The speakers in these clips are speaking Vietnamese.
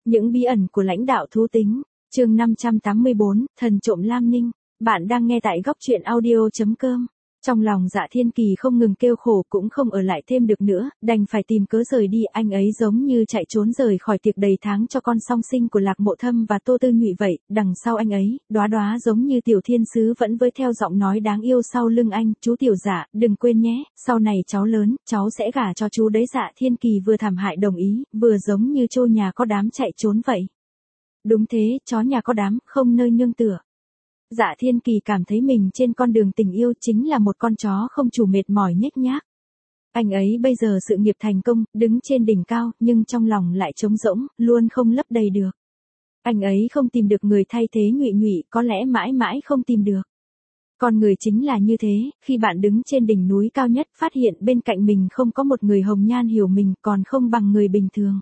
Những bí ẩn của lãnh đạo thú tính, chương 584, thần trộm Lam Ninh. Bạn đang nghe tại góc truyện audio.com. Trong lòng Dạ Thiên Kỳ không ngừng kêu khổ, cũng không ở lại thêm được nữa, đành phải tìm cớ rời đi. Anh ấy giống như chạy trốn rời khỏi tiệc đầy tháng cho con song sinh của Lạc Mộ Thâm và Tô Tư Nhụy vậy. Đằng sau anh ấy, đóa đóa giống như tiểu thiên sứ vẫn với theo giọng nói đáng yêu sau lưng anh: chú tiểu Dạ, đừng quên nhé, sau này cháu lớn, cháu sẽ gả cho chú đấy. Dạ Thiên Kỳ vừa thảm hại đồng ý, vừa giống như trâu nhà có đám chạy trốn vậy. Đúng thế, chó nhà có đám, không nơi nương tựa. Dạ Thiên Kỳ cảm thấy mình trên con đường tình yêu chính là một con chó không chủ, mệt mỏi nhếch nhác. Anh ấy bây giờ sự nghiệp thành công, đứng trên đỉnh cao, nhưng trong lòng lại trống rỗng, luôn không lấp đầy được. Anh ấy không tìm được người thay thế Nhụy Nhụy, có lẽ mãi mãi không tìm được. Con người chính là như thế, khi bạn đứng trên đỉnh núi cao nhất, phát hiện bên cạnh mình không có một người hồng nhan hiểu mình, còn không bằng người bình thường.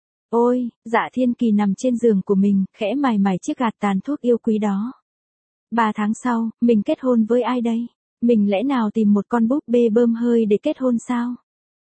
Ôi, Dạ Thiên Kỳ nằm trên giường của mình, khẽ mài mài chiếc gạt tàn thuốc yêu quý đó. 3 tháng sau, mình kết hôn với ai đây? Mình lẽ nào tìm một con búp bê bơm hơi để kết hôn sao?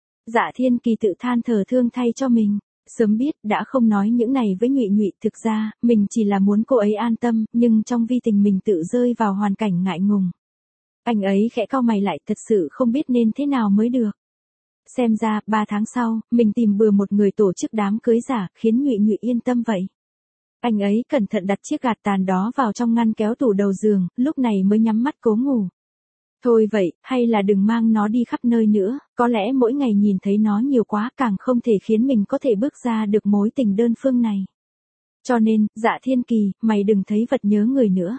Dạ Thiên Kỳ tự than thở thương thay cho mình. Sớm biết, đã không nói những này với Nhụy Nhụy. Thực ra, mình chỉ là muốn cô ấy an tâm, nhưng trong vi tình mình tự rơi vào hoàn cảnh ngại ngùng. Anh ấy khẽ cau mày lại, thật sự không biết nên thế nào mới được. Xem ra, 3 tháng sau, mình tìm bừa một người tổ chức đám cưới giả, khiến Nhụy Nhụy yên tâm vậy. Anh ấy cẩn thận đặt chiếc gạt tàn đó vào trong ngăn kéo tủ đầu giường, lúc này mới nhắm mắt cố ngủ. Thôi vậy, hay là đừng mang nó đi khắp nơi nữa, có lẽ mỗi ngày nhìn thấy nó nhiều quá, càng không thể khiến mình có thể bước ra được mối tình đơn phương này. Cho nên, Dạ Thiên Kỳ, mày đừng thấy vật nhớ người nữa.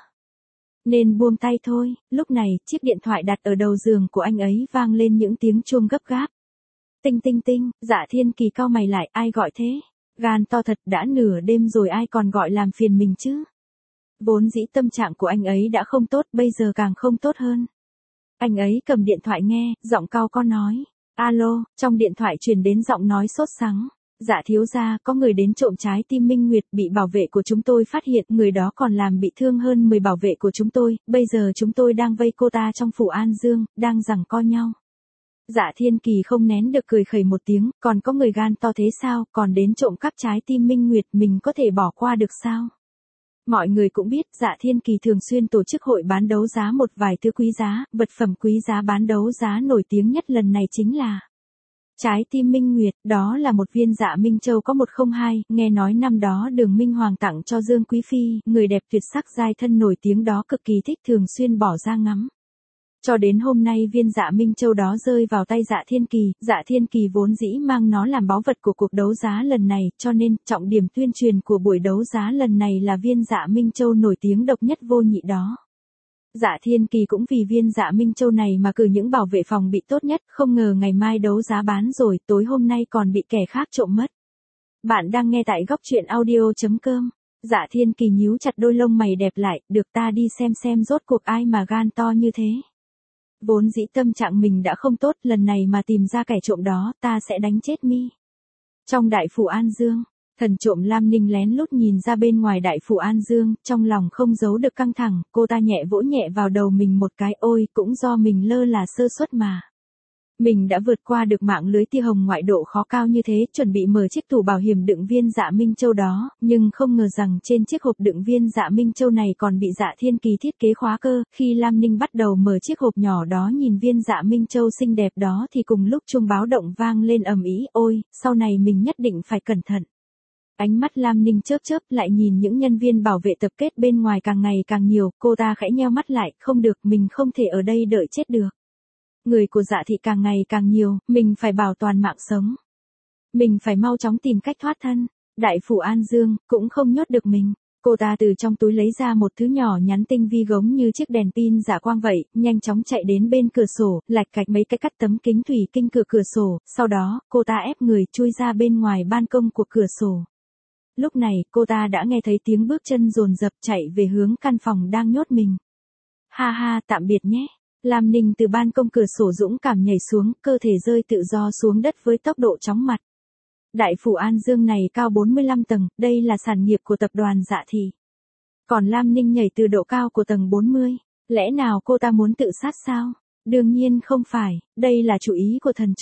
Nên buông tay thôi. Lúc này, chiếc điện thoại đặt ở đầu giường của anh ấy vang lên những tiếng chuông gấp gáp. Tinh tinh tinh. Dạ Thiên Kỳ cau mày lại, ai gọi thế? Gan to thật, đã nửa đêm rồi ai còn gọi làm phiền mình chứ? Vốn dĩ tâm trạng của anh ấy đã không tốt, bây giờ càng không tốt hơn. Anh ấy cầm điện thoại nghe, giọng cau có nói. Alo, trong điện thoại truyền đến giọng nói sốt sắng. Dạ thiếu gia, có người đến trộm trái tim Minh Nguyệt, bị bảo vệ của chúng tôi phát hiện, người đó còn làm bị thương hơn 10 bảo vệ của chúng tôi, bây giờ chúng tôi đang vây cô ta trong phủ An Dương, đang giằng co nhau. Dạ Thiên Kỳ không nén được cười khẩy một tiếng, còn có người gan to thế sao, còn đến trộm cắp trái tim Minh Nguyệt, mình có thể bỏ qua được sao? Mọi người cũng biết, Dạ Thiên Kỳ thường xuyên tổ chức hội bán đấu giá một vài thứ quý giá, vật phẩm quý giá bán đấu giá nổi tiếng nhất lần này chính là trái tim Minh Nguyệt. Đó là một viên dạ Minh Châu có 102, nghe nói năm đó Đường Minh Hoàng tặng cho Dương Quý Phi, người đẹp tuyệt sắc giai thân nổi tiếng đó cực kỳ thích, thường xuyên bỏ ra ngắm. Cho đến hôm nay viên dạ Minh Châu đó rơi vào tay Dạ Thiên Kỳ, Dạ Thiên Kỳ vốn dĩ mang nó làm báu vật của cuộc đấu giá lần này, cho nên, trọng điểm tuyên truyền của buổi đấu giá lần này là viên dạ Minh Châu nổi tiếng độc nhất vô nhị đó. Dạ Thiên Kỳ cũng vì viên dạ Minh Châu này mà cử những bảo vệ phòng bị tốt nhất, không ngờ ngày mai đấu giá bán rồi, tối hôm nay còn bị kẻ khác trộm mất. Bạn đang nghe tại góc truyện audio.com. Dạ Thiên Kỳ nhíu chặt đôi lông mày đẹp lại, được, ta đi xem rốt cuộc ai mà gan to như thế. Vốn dĩ tâm trạng mình đã không tốt, lần này mà tìm ra kẻ trộm đó, ta sẽ đánh chết mi. Trong đại phủ An Dương, thần trộm Lam Ninh lén lút nhìn ra bên ngoài đại phủ An Dương, trong lòng không giấu được căng thẳng, cô ta nhẹ vỗ nhẹ vào đầu mình một cái, ôi, cũng do mình lơ là sơ suất mà. Mình đã vượt qua được mạng lưới tia hồng ngoại độ khó cao như thế, chuẩn bị mở chiếc tủ bảo hiểm đựng viên dạ Minh Châu đó, nhưng không ngờ rằng trên chiếc hộp đựng viên dạ Minh Châu này còn bị Dạ Thiên Kỳ thiết kế khóa cơ. Khi Lam Ninh bắt đầu mở chiếc hộp nhỏ đó nhìn viên dạ Minh Châu xinh đẹp đó thì cùng lúc chuông báo động vang lên ầm ĩ, ôi, sau này mình nhất định phải cẩn thận. Ánh mắt Lam Ninh chớp chớp lại nhìn những nhân viên bảo vệ tập kết bên ngoài càng ngày càng nhiều, cô ta khẽ nheo mắt lại, không được, mình không thể ở đây đợi chết được. Người của Dạ thị càng ngày càng nhiều, mình phải bảo toàn mạng sống. Mình phải mau chóng tìm cách thoát thân. Đại phủ An Dương, cũng không nhốt được mình. Cô ta từ trong túi lấy ra một thứ nhỏ nhắn tinh vi giống như chiếc đèn pin dạ quang vậy, nhanh chóng chạy đến bên cửa sổ, lạch cạch mấy cái cắt tấm kính thủy tinh cửa sổ, sau đó, cô ta ép người chui ra bên ngoài ban công của cửa sổ. Lúc này, cô ta đã nghe thấy tiếng bước chân dồn dập chạy về hướng căn phòng đang nhốt mình. Ha ha, tạm biệt nhé. Lam Ninh từ ban công cửa sổ dũng cảm nhảy xuống, cơ thể rơi tự do xuống đất với tốc độ chóng mặt. Đại phủ An Dương này cao 45 tầng, đây là sản nghiệp của tập đoàn Dạ thị. Còn Lam Ninh nhảy từ độ cao của tầng 40, lẽ nào cô ta muốn tự sát sao? Đương nhiên không phải, đây là chủ ý của thần trộm.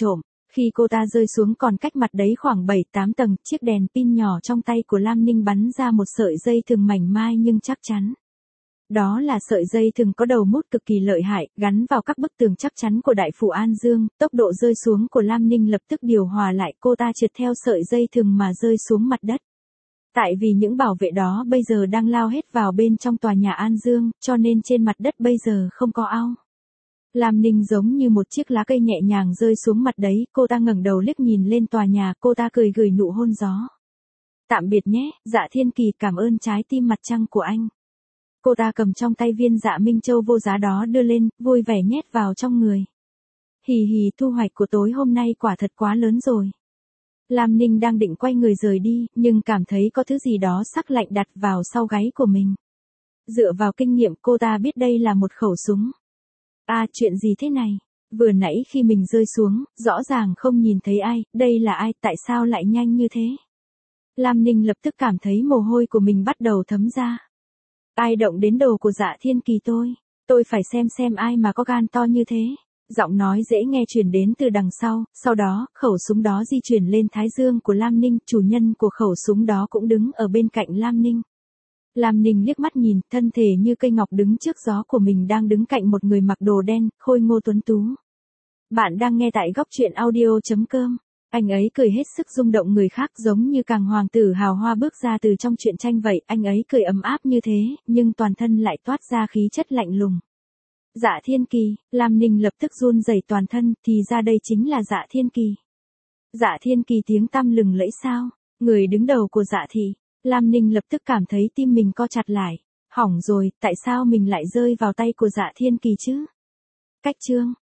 Khi cô ta rơi xuống còn cách mặt đấy khoảng 7-8 tầng, chiếc đèn pin nhỏ trong tay của Lam Ninh bắn ra một sợi dây thừng mảnh mai nhưng chắc chắn. Đó là sợi dây thừng có đầu mút cực kỳ lợi hại, gắn vào các bức tường chắc chắn của Đại Phủ An Dương, tốc độ rơi xuống của Lam Ninh lập tức điều hòa lại, cô ta trượt theo sợi dây thừng mà rơi xuống mặt đất. Tại vì những bảo vệ đó bây giờ đang lao hết vào bên trong tòa nhà An Dương, cho nên trên mặt đất bây giờ không có ao. Lam Ninh giống như một chiếc lá cây nhẹ nhàng rơi xuống mặt đấy, cô ta ngẩng đầu liếc nhìn lên tòa nhà, cô ta cười gửi nụ hôn gió. Tạm biệt nhé, Dạ Thiên Kỳ, cảm ơn trái tim mặt trăng của anh. Cô ta cầm trong tay viên Dạ Minh Châu vô giá đó đưa lên, vui vẻ nhét vào trong người. Hì hì, thu hoạch của tối hôm nay quả thật quá lớn rồi. Lam Ninh đang định quay người rời đi, nhưng cảm thấy có thứ gì đó sắc lạnh đặt vào sau gáy của mình. Dựa vào kinh nghiệm cô ta biết đây là một khẩu súng. À, chuyện gì thế này? Vừa nãy khi mình rơi xuống, rõ ràng không nhìn thấy ai, đây là ai, tại sao lại nhanh như thế? Lam Ninh lập tức cảm thấy mồ hôi của mình bắt đầu thấm ra. Ai động đến đồ của Dạ Thiên Kỳ tôi phải xem ai mà có gan to như thế. Giọng nói dễ nghe truyền đến từ đằng sau đó, khẩu súng đó di chuyển lên thái dương của Lam Ninh, chủ nhân của khẩu súng đó cũng đứng ở bên cạnh Lam Ninh. Lam Ninh liếc mắt nhìn, thân thể như cây ngọc đứng trước gió của mình đang đứng cạnh một người mặc đồ đen, khôi ngô tuấn tú. Bạn đang nghe tại góc truyện audio.com. Anh ấy cười hết sức rung động người khác giống như càng hoàng tử hào hoa bước ra từ trong truyện tranh vậy, anh ấy cười ấm áp như thế, nhưng toàn thân lại toát ra khí chất lạnh lùng. Dạ Thiên Kỳ, Lam Ninh lập tức run rẩy toàn thân, thì ra đây chính là Dạ Thiên Kỳ. Dạ Thiên Kỳ tiếng tăm lừng lẫy sao, người đứng đầu của Dạ thị. Lam Ninh lập tức cảm thấy tim mình co chặt lại. Hỏng rồi, tại sao mình lại rơi vào tay của Dạ Thiên Kỳ chứ? Cách chương